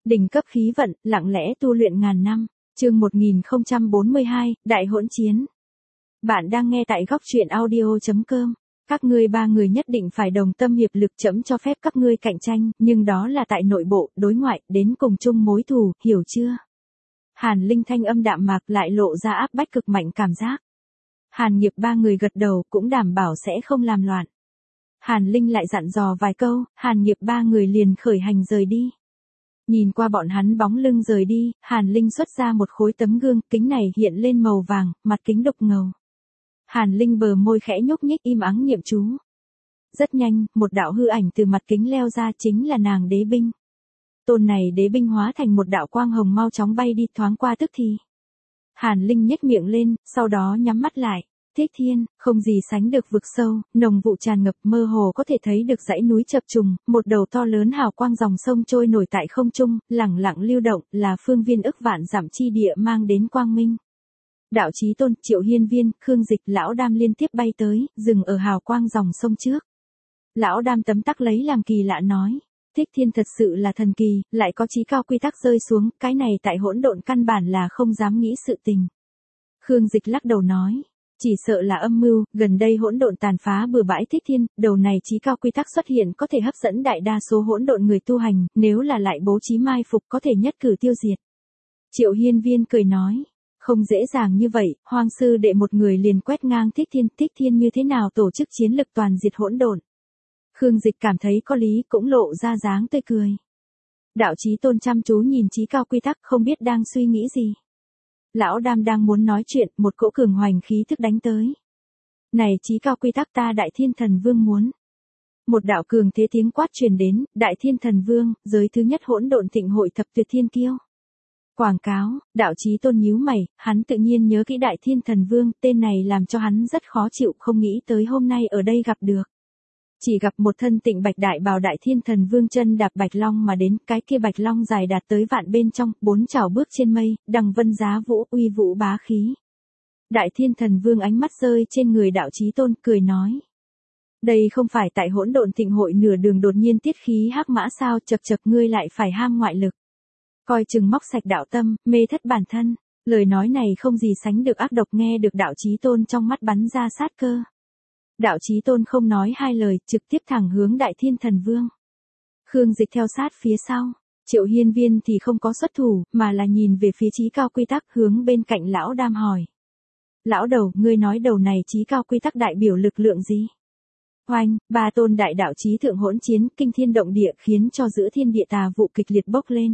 Đỉnh cấp khí vận, lặng lẽ tu luyện ngàn năm. Chương 1042, Đại hỗn chiến. Bạn đang nghe tại góc truyện audio.com. Các ngươi ba người nhất định phải đồng tâm hiệp lực, chấm cho phép các ngươi cạnh tranh, nhưng đó là tại nội bộ, đối ngoại, đến cùng chung mối thù, hiểu chưa? Hàn Linh thanh âm đạm mạc lại lộ ra áp bách cực mạnh cảm giác. Hàn Nghiệp ba người gật đầu, cũng đảm bảo sẽ không làm loạn. Hàn Linh lại dặn dò vài câu, Hàn Nghiệp ba người liền khởi hành rời đi. Nhìn qua bọn hắn bóng lưng rời đi, Hàn Linh xuất ra một khối tấm gương, kính này hiện lên màu vàng, mặt kính đục ngầu. Hàn Linh bờ môi khẽ nhúc nhích im ắng niệm chú. Rất nhanh, một đạo hư ảnh từ mặt kính leo ra, chính là nàng đế binh. Tôn này đế binh hóa thành một đạo quang hồng mau chóng bay đi, thoáng qua tức thì. Hàn Linh nhếch miệng lên, sau đó nhắm mắt lại. Thích thiên, không gì sánh được vực sâu, nồng vụ tràn ngập, mơ hồ có thể thấy được dãy núi chập trùng, một đầu to lớn hào quang dòng sông trôi nổi tại không trung, lẳng lặng lưu động, là phương viên ức vạn dặm chi địa mang đến quang minh. Đạo Chí Tôn, Triệu Hiên Viên, Khương Dịch, Lão Đam liên tiếp bay tới, dừng ở hào quang dòng sông trước. Lão Đam tấm tắc lấy làm kỳ lạ nói, Thích thiên thật sự là thần kỳ, lại có chí cao quy tắc rơi xuống, cái này tại hỗn độn căn bản là không dám nghĩ sự tình. Khương Dịch lắc đầu nói, chỉ sợ là âm mưu, gần đây hỗn độn tàn phá bừa bãi, Thích thiên, đầu này chí cao quy tắc xuất hiện có thể hấp dẫn đại đa số hỗn độn người tu hành, nếu là lại bố trí mai phục có thể nhất cử tiêu diệt. Triệu Hiên Viên cười nói, không dễ dàng như vậy, Hoang sư đệ một người liền quét ngang Thích thiên như thế nào tổ chức chiến lực toàn diệt hỗn độn. Khương Dịch cảm thấy có lý, cũng lộ ra dáng tươi cười. Đạo Chí Tôn chăm chú nhìn chí cao quy tắc, không biết đang suy nghĩ gì. Lão Đam đang muốn nói chuyện, một cỗ cường hoành khí thức đánh tới. Này chí cao quy tắc, ta Đại Thiên Thần Vương muốn. Một đạo cường thế tiếng quát truyền đến, Đại Thiên Thần Vương, giới thứ nhất hỗn độn thịnh hội thập tuyệt thiên kiêu. Quảng cáo, Đạo Chí Tôn nhíu mày, hắn tự nhiên nhớ kỹ Đại Thiên Thần Vương, tên này làm cho hắn rất khó chịu, không nghĩ tới hôm nay ở đây gặp được. Chỉ gặp một thân tịnh bạch đại bào Đại Thiên Thần Vương chân đạp bạch long mà đến, cái kia bạch long dài đạt tới vạn bên trong, bốn chảo bước trên mây, đằng vân giá vũ, uy vũ bá khí. Đại Thiên Thần Vương ánh mắt rơi trên người Đạo Chí Tôn, cười nói. Đây không phải tại hỗn độn thịnh hội nửa đường đột nhiên tiết khí hắc mã sao, chập chập ngươi lại phải ham ngoại lực. Coi chừng móc sạch đạo tâm, mê thất bản thân. Lời nói này không gì sánh được ác độc, nghe được Đạo Chí Tôn trong mắt bắn ra sát cơ. Đạo Chí Tôn không nói hai lời, trực tiếp thẳng hướng Đại Thiên Thần Vương. Khương Dịch theo sát phía sau, Triệu Hiên Viên thì không có xuất thủ, mà là nhìn về phía chí cao quy tắc, hướng bên cạnh Lão Đam hỏi. Lão đầu, ngươi nói đầu này chí cao quy tắc đại biểu lực lượng gì? Oanh, ba tôn đại đạo chí thượng hỗn chiến, kinh thiên động địa, khiến cho giữa thiên địa tà vụ kịch liệt bốc lên.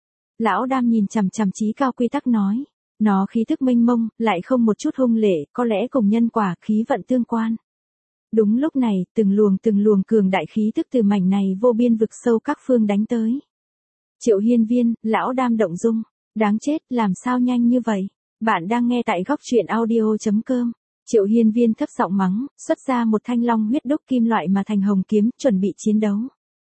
Lão Đam nhìn chằm chằm chí cao quy tắc nói, nó khí thức mênh mông, lại không một chút hung lệ, có lẽ cùng nhân quả khí vận tương quan. Đúng lúc này, từng luồng cường đại khí tức từ mảnh này vô biên vực sâu các phương đánh tới. Triệu Hiên Viên, Lão Đam động dung, đáng chết, làm sao nhanh như vậy? Bạn đang nghe tại góc truyện audio.com. Triệu Hiên Viên thấp giọng mắng, xuất ra một thanh long huyết đúc kim loại mà thành hồng kiếm, chuẩn bị chiến đấu.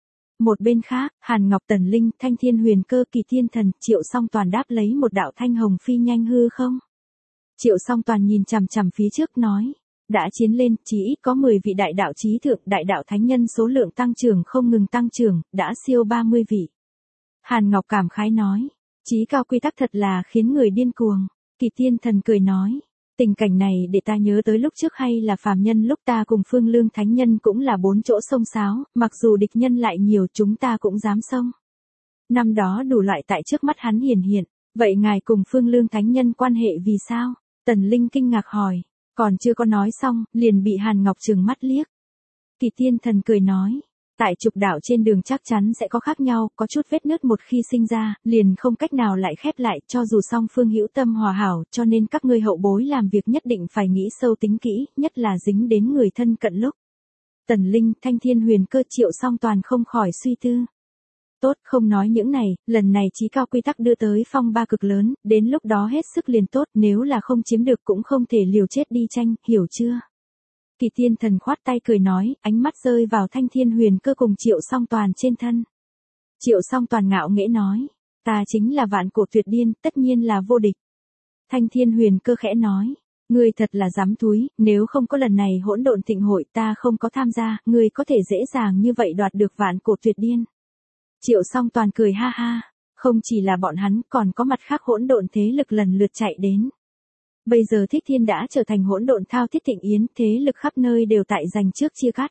Một bên khác, Hàn Ngọc Tần Linh, Thanh Thiên Huyền Cơ, Kỳ Thiên Thần, Triệu Song Toàn đáp lấy một đạo thanh hồng phi nhanh hư không. Triệu Song Toàn nhìn chằm chằm phía trước nói, đã chiến lên, chỉ ít có 10 vị đại đạo chí thượng, đại đạo thánh nhân số lượng tăng trưởng không ngừng tăng trưởng, đã siêu 30 vị. Hàn Ngọc cảm khái nói, chí cao quy tắc thật là khiến người điên cuồng. Kỳ Thiên Thần cười nói, tình cảnh này để ta nhớ tới lúc trước hay là phàm nhân lúc ta cùng Phương Lương thánh nhân cũng là bốn chỗ sông sáo, mặc dù địch nhân lại nhiều chúng ta cũng dám xông. Năm đó đủ loại tại trước mắt hắn hiển hiện, vậy ngài cùng Phương Lương thánh nhân quan hệ vì sao? Tần Linh kinh ngạc hỏi, còn chưa có nói xong, liền bị Hàn Ngọc trừng mắt liếc. Kỳ Thiên Thần cười nói, tại trục đạo trên đường chắc chắn sẽ có khác nhau, có chút vết nứt một khi sinh ra, liền không cách nào lại khép lại, cho dù song phương hữu tâm hòa hảo, cho nên các ngươi hậu bối làm việc nhất định phải nghĩ sâu tính kỹ, nhất là dính đến người thân cận lúc. Tần Linh, Thanh Thiên Huyền Cơ, Triệu Song Toàn không khỏi suy tư. Tốt, không nói những này, lần này chí cao quy tắc đưa tới phong ba cực lớn, đến lúc đó hết sức liền tốt, nếu là không chiếm được cũng không thể liều chết đi tranh, hiểu chưa? Kỳ Thiên Thần khoát tay cười nói, ánh mắt rơi vào Thanh Thiên Huyền Cơ cùng Triệu Song Toàn trên thân. Triệu Song Toàn ngạo nghễ nói, ta chính là vạn cổ tuyệt điên, tất nhiên là vô địch. Thanh Thiên Huyền Cơ khẽ nói, ngươi thật là dám thúi, nếu không có lần này hỗn độn thịnh hội ta không có tham gia, ngươi có thể dễ dàng như vậy đoạt được vạn cổ tuyệt điên. Triệu Song Toàn cười ha ha, Không chỉ là bọn hắn, còn có mặt khác hỗn độn thế lực lần lượt chạy đến. Bây giờ Thích Thiên đã trở thành hỗn độn thao thiết thịnh yến, thế lực khắp nơi đều tại giành trước chia cắt.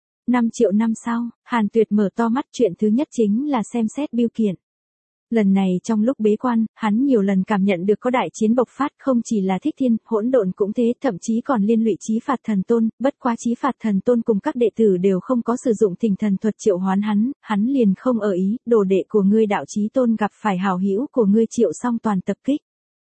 5 triệu năm sau, Hàn Tuyệt mở to mắt, chuyện thứ nhất chính là xem xét bưu kiện. Lần này trong lúc bế quan, hắn nhiều lần cảm nhận được có đại chiến bộc phát, không chỉ là Thích Thiên, hỗn độn cũng thế, thậm chí còn liên lụy Chí Phạt Thần Tôn, bất quá Chí Phạt Thần Tôn cùng các đệ tử đều không có sử dụng Thỉnh Thần thuật triệu hoán hắn liền không ở ý, đồ đệ của ngươi Đạo Chí Tôn gặp phải hảo hữu của ngươi Triệu Song Toàn tập kích.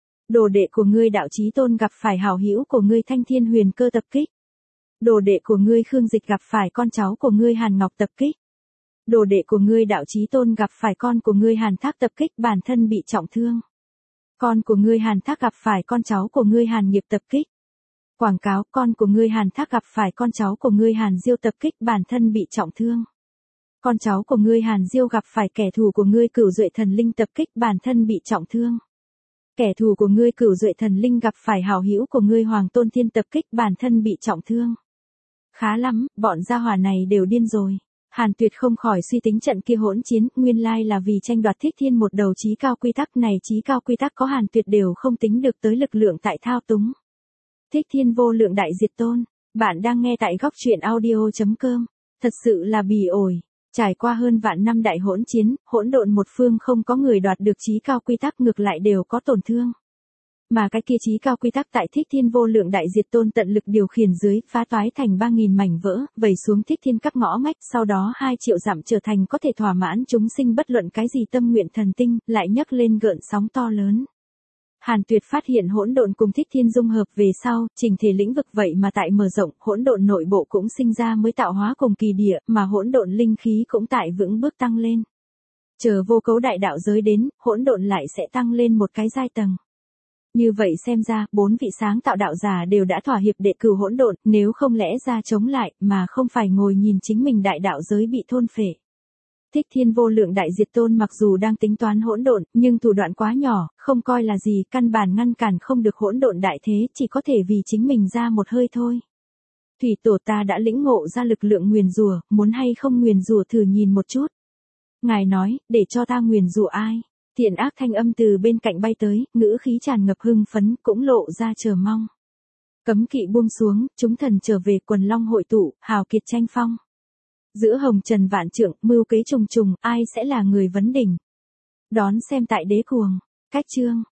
Đồ đệ của ngươi Đạo Chí Tôn gặp phải hảo hữu của ngươi Thanh Thiên Huyền Cơ tập kích. Đồ đệ của ngươi Khương Dịch gặp phải con cháu của ngươi Hàn Ngọc tập kích. Đồ đệ của ngươi Đạo Chí Tôn gặp phải con của ngươi Hàn Thác tập kích, bản thân bị trọng thương. Con của ngươi Hàn Thác gặp phải con cháu của ngươi Hàn Nghiệp tập kích. Quảng cáo, con của ngươi Hàn Thác gặp phải con cháu của ngươi Hàn Diêu tập kích, bản thân bị trọng thương. Con cháu của ngươi Hàn Diêu gặp phải kẻ thù của ngươi Cửu Duệ Thần Linh tập kích, bản thân bị trọng thương. Kẻ thù của ngươi Cửu Duệ Thần Linh gặp phải hảo hữu của ngươi Hoàng Tôn Thiên tập kích, bản thân bị trọng thương. Khá lắm, bọn gia hỏa này đều điên rồi. Hàn Tuyệt không khỏi suy tính trận kia hỗn chiến, nguyên lai là vì tranh đoạt Thích Thiên một đầu chí cao quy tắc, này chí cao quy tắc có Hàn Tuyệt đều không tính được tới lực lượng tại thao túng. Thích Thiên vô lượng đại diệt tôn, bạn đang nghe tại góc truyện audio.com, thật sự là bỉ ổi. Trải qua hơn vạn năm đại hỗn chiến, hỗn độn một phương không có người đoạt được chí cao quy tắc, ngược lại đều có tổn thương. Mà cái kia chí cao quy tắc tại Thích Thiên vô lượng đại diệt tôn tận lực điều khiển dưới, phá toái thành 3.000 mảnh vỡ, vẩy xuống Thích Thiên các ngõ ngách, sau đó 2 triệu dặm trở thành có thể thỏa mãn chúng sinh bất luận cái gì tâm nguyện thần tinh, lại nhấc lên gợn sóng to lớn. Hàn Tuyệt phát hiện hỗn độn cùng Thích Thiên dung hợp về sau, chỉnh thể lĩnh vực vậy mà tại mở rộng, hỗn độn nội bộ cũng sinh ra mới tạo hóa cùng kỳ địa, mà hỗn độn linh khí cũng tại vững bước tăng lên. Chờ vô cấu đại đạo giới đến, hỗn độn lại sẽ tăng lên một cái giai tầng. Như vậy xem ra, 4 vị sáng tạo đạo giả đều đã thỏa hiệp để cửu hỗn độn, nếu không lẽ ra chống lại, mà không phải ngồi nhìn chính mình đại đạo giới bị thôn phệ. Thích Thiên vô lượng đại diệt tôn mặc dù đang tính toán hỗn độn, nhưng thủ đoạn quá nhỏ, không coi là gì, căn bản ngăn cản không được hỗn độn đại thế, chỉ có thể vì chính mình ra một hơi thôi. Thủy tổ ta đã lĩnh ngộ ra lực lượng nguyền rủa, muốn hay không nguyền rủa thử nhìn một chút. Ngài nói, để cho ta nguyền rủa ai? Thiện ác thanh âm từ bên cạnh bay tới, ngữ khí tràn ngập hưng phấn, cũng lộ ra chờ mong. Cấm kỵ buông xuống, chúng thần trở về, quần long hội tụ, hào kiệt tranh phong. Giữa hồng trần vạn trượng, mưu kế trùng trùng, ai sẽ là người vấn đỉnh? Đón xem tại Đế Cuồng. Cách chương.